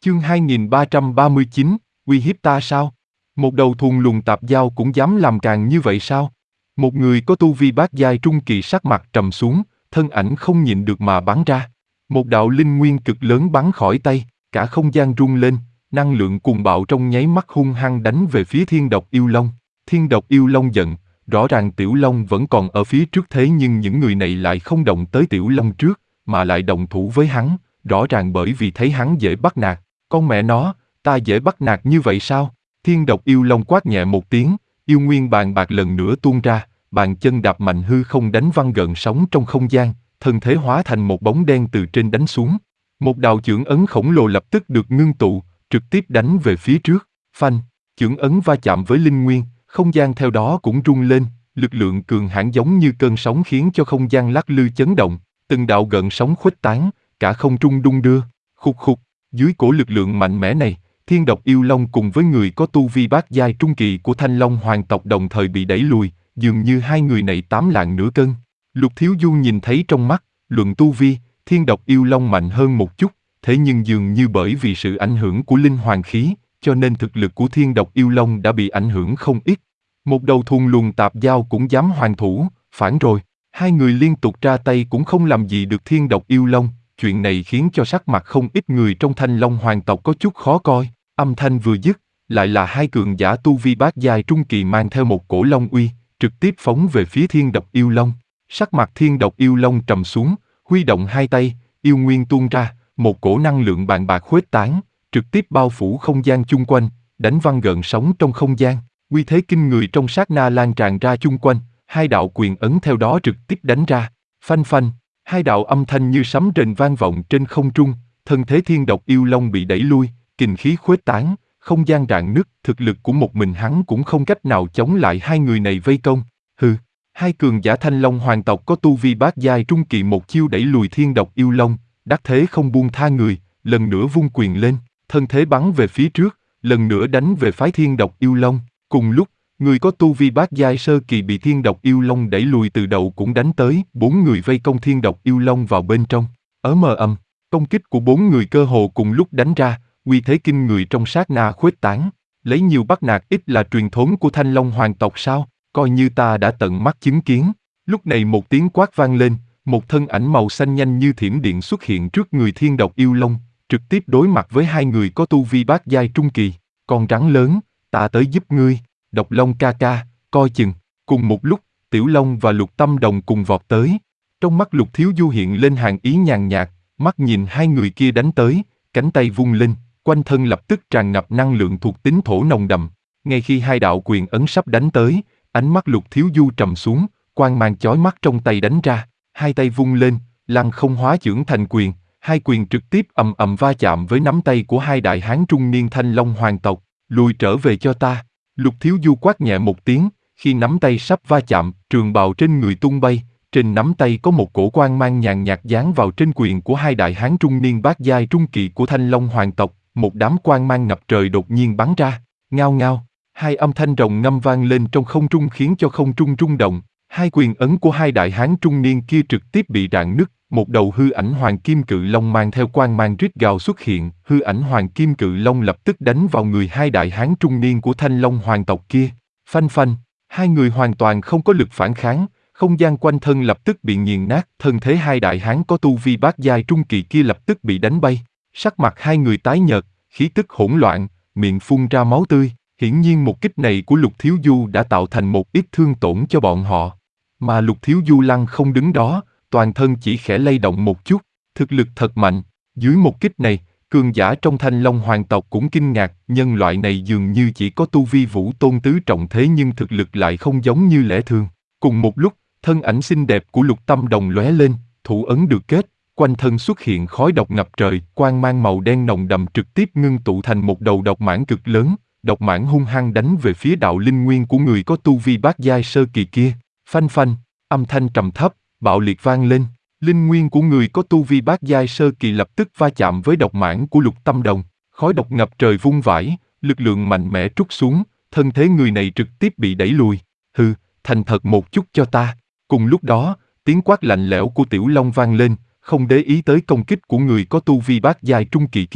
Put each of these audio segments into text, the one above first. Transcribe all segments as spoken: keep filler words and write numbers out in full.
Chương hai nghìn ba trăm ba mươi chín, uy hiếp ta sao? Một đầu thuần lùn tạp dao cũng dám làm càng như vậy sao? Một người có tu vi bát giai trung kỳ sắc mặt trầm xuống, thân ảnh không nhịn được mà bắn ra. Một đạo linh nguyên cực lớn bắn khỏi tay, cả không gian rung lên, năng lượng cuồng bạo trong nháy mắt hung hăng đánh về phía thiên độc yêu long. Thiên độc yêu long giận, rõ ràng Tiểu Long vẫn còn ở phía trước thế nhưng những người này lại không động tới Tiểu Long trước, mà lại động thủ với hắn, rõ ràng bởi vì thấy hắn dễ bắt nạt. Con mẹ nó, ta dễ bắt nạt như vậy sao? Thiên độc yêu long quát nhẹ một tiếng, yêu nguyên bàn bạc lần nữa tuôn ra, bàn chân đạp mạnh hư không đánh văng gợn sóng trong không gian, thân thế hóa thành một bóng đen từ trên đánh xuống. Một đạo chưởng ấn khổng lồ lập tức được ngưng tụ, trực tiếp đánh về phía trước. Phanh, chưởng ấn va chạm với linh nguyên, không gian theo đó cũng rung lên, lực lượng cường hãn giống như cơn sóng khiến cho không gian lắc lư chấn động, từng đạo gợn sóng khuếch tán, cả không trung đung đưa. Khục khục, dưới cổ lực lượng mạnh mẽ này, thiên độc yêu long cùng với người có tu vi bát giai trung kỳ của Thanh Long hoàng tộc đồng thời bị đẩy lùi, dường như hai người này tám lạng nửa cân. Lục Thiếu Du nhìn thấy trong mắt, luận tu vi, thiên độc yêu long mạnh hơn một chút, thế nhưng dường như bởi vì sự ảnh hưởng của linh hoàng khí, cho nên thực lực của thiên độc yêu long đã bị ảnh hưởng không ít. Một đầu thuần luồng tạp dao cũng dám hoàn thủ, phản rồi. Hai người liên tục ra tay cũng không làm gì được thiên độc yêu long, chuyện này khiến cho sắc mặt không ít người trong Thanh Long hoàng tộc có chút khó coi. Âm thanh vừa dứt, lại là hai cường giả tu vi bát giai trung kỳ mang theo một cổ long uy, trực tiếp phóng về phía thiên độc yêu long. Sắc mặt thiên độc yêu long trầm xuống, huy động hai tay, yêu nguyên tuôn ra, một cổ năng lượng bàn bạc khuếch tán, trực tiếp bao phủ không gian chung quanh, đánh văng gợn sóng trong không gian. Uy thế kinh người trong sát na lan tràn ra chung quanh, hai đạo quyền ấn theo đó trực tiếp đánh ra. Phanh phanh, hai đạo âm thanh như sấm rền vang vọng trên không trung, thân thế thiên độc yêu long bị đẩy lui, kình khí khuếch tán, không gian rạn nứt, thực lực của một mình hắn cũng không cách nào chống lại hai người này vây công. Hừ, hai cường giả Thanh Long hoàng tộc có tu vi bát giai trung kỳ một chiêu đẩy lùi thiên độc yêu long, đắc thế không buông tha người, lần nữa vung quyền lên, thân thế bắn về phía trước, lần nữa đánh về phái thiên độc yêu long. Cùng lúc, người có tu vi bát giai sơ kỳ bị thiên độc yêu long đẩy lùi từ đầu cũng đánh tới, bốn người vây công thiên độc yêu long vào bên trong. Ở mờ ầm, công kích của bốn người cơ hồ cùng lúc đánh ra, uy thế kinh người trong sát na khuếch tán. Lấy nhiều bắt nạt ít là truyền thống của Thanh Long hoàng tộc sao? Coi như ta đã tận mắt chứng kiến. Lúc này một tiếng quát vang lên, một thân ảnh màu xanh nhanh như thiểm điện xuất hiện trước người thiên độc yêu long, trực tiếp đối mặt với hai người có tu vi bát giai trung kỳ. Con rắn lớn, ta tới giúp ngươi. Độc Long ca ca, coi chừng. Cùng một lúc, Tiểu Long và Lục Tâm Đồng cùng vọt tới. Trong mắt Lục Thiếu Du hiện lên hàng ý nhàn nhạt, mắt nhìn hai người kia đánh tới, cánh tay vung lên, quanh thân lập tức tràn ngập năng lượng thuộc tính thổ nồng đậm. Ngay khi hai đạo quyền ấn sắp đánh tới, ánh mắt Lục Thiếu Du trầm xuống, quang mang chói mắt trong tay đánh ra, hai tay vung lên, lăng không hóa chưởng thành quyền, hai quyền trực tiếp ầm ầm va chạm với nắm tay của hai đại hán trung niên Thanh Long hoàng tộc. Lùi trở về cho ta. Lục Thiếu Du quát nhẹ một tiếng, khi nắm tay sắp va chạm, trường bào trên người tung bay, trên nắm tay có một cổ quang mang nhàn nhạt dán vào trên quyền của hai đại hán trung niên bát giai trung kỳ của Thanh Long hoàng tộc, một đám quang mang ngập trời đột nhiên bắn ra, ngao ngao, hai âm thanh rồng ngâm vang lên trong không trung khiến cho không trung rung động, hai quyền ấn của hai đại hán trung niên kia trực tiếp bị rạn nứt, một đầu hư ảnh hoàng kim cự long mang theo quang mang rít gào xuất hiện, hư ảnh hoàng kim cự long lập tức đánh vào người hai đại hán trung niên của Thanh Long hoàng tộc kia. Phanh phanh, hai người hoàn toàn không có lực phản kháng, không gian quanh thân lập tức bị nghiền nát, thân thế hai đại hán có tu vi bát giai trung kỳ kia lập tức bị đánh bay. Sắc mặt hai người tái nhợt, khí tức hỗn loạn, miệng phun ra máu tươi, hiển nhiên một kích này của Lục Thiếu Du đã tạo thành một ít thương tổn cho bọn họ. Mà Lục Thiếu Du lăng không đứng đó, toàn thân chỉ khẽ lay động một chút, thực lực thật mạnh. Dưới một kích này, cường giả trong Thanh Long hoàng tộc cũng kinh ngạc, nhân loại này dường như chỉ có tu vi vũ tôn tứ trọng thế nhưng thực lực lại không giống như lẽ thường. Cùng một lúc, thân ảnh xinh đẹp của Lục Tâm Đồng lóe lên, thủ ấn được kết, quanh thân xuất hiện khói độc ngập trời, quang mang màu đen nồng đậm trực tiếp ngưng tụ thành một đầu độc mãng cực lớn, độc mãng hung hăng đánh về phía đạo linh nguyên của người có tu vi bát giai sơ kỳ kia. Phanh phanh, âm thanh trầm thấp, bạo liệt vang lên, linh nguyên của người có tu vi bát giai sơ kỳ lập tức va chạm với độc mãng của Lục Tâm Đồng, khói độc ngập trời vung vãi, lực lượng mạnh mẽ trút xuống, thân thế người này trực tiếp bị đẩy lùi. Hừ, thành thật một chút cho ta. Cùng lúc đó, tiếng quát lạnh lẽo của Tiểu Long vang lên, không để ý tới công kích của người có tu vi bát giai trung kỳ kia,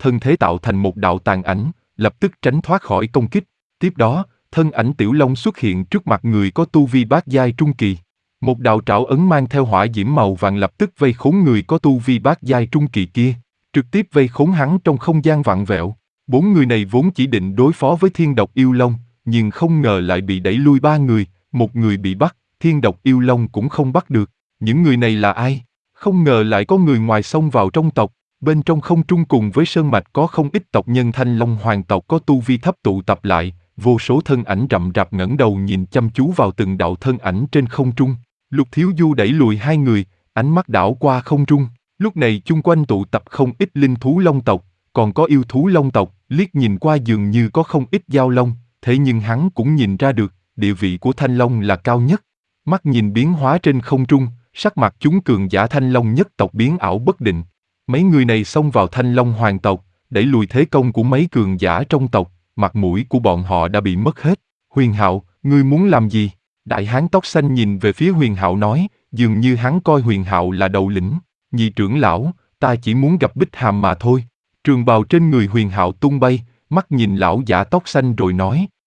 thân thế tạo thành một đạo tàn ảnh, lập tức tránh thoát khỏi công kích. Tiếp đó, thân ảnh Tiểu Long xuất hiện trước mặt người có tu vi bát giai trung kỳ. Một đạo trảo ấn mang theo hỏa diễm màu vàng lập tức vây khốn người có tu vi bát giai trung kỳ kia, trực tiếp vây khốn hắn trong không gian vặn vẹo. Bốn người này vốn chỉ định đối phó với Thiên Độc Yêu Long, nhưng không ngờ lại bị đẩy lui ba người, một người bị bắt, Thiên Độc Yêu Long cũng không bắt được. Những người này là ai? Không ngờ lại có người ngoài xông vào trong tộc. Bên trong không trung cùng với sơn mạch có không ít tộc nhân Thanh Long hoàng tộc có tu vi thấp tụ tập lại, vô số thân ảnh rậm rạp ngẩng đầu nhìn chăm chú vào từng đạo thân ảnh trên không trung. Lục Thiếu Du đẩy lùi hai người, ánh mắt đảo qua không trung. Lúc này chung quanh tụ tập không ít linh thú long tộc, còn có yêu thú long tộc, liếc nhìn qua dường như có không ít giao long, thế nhưng hắn cũng nhìn ra được, địa vị của Thanh Long là cao nhất. Mắt nhìn biến hóa trên không trung, sắc mặt chúng cường giả Thanh Long nhất tộc biến ảo bất định. Mấy người này xông vào Thanh Long hoàng tộc, đẩy lùi thế công của mấy cường giả trong tộc, mặt mũi của bọn họ đã bị mất hết. Huyền Hạo, ngươi muốn làm gì? Đại hán tóc xanh nhìn về phía Huyền Hạo nói, dường như hắn coi Huyền Hạo là đầu lĩnh. Nhị trưởng lão, ta chỉ muốn gặp Bích Hàm mà thôi. Trường bào trên người Huyền Hạo tung bay, mắt nhìn lão giả tóc xanh rồi nói,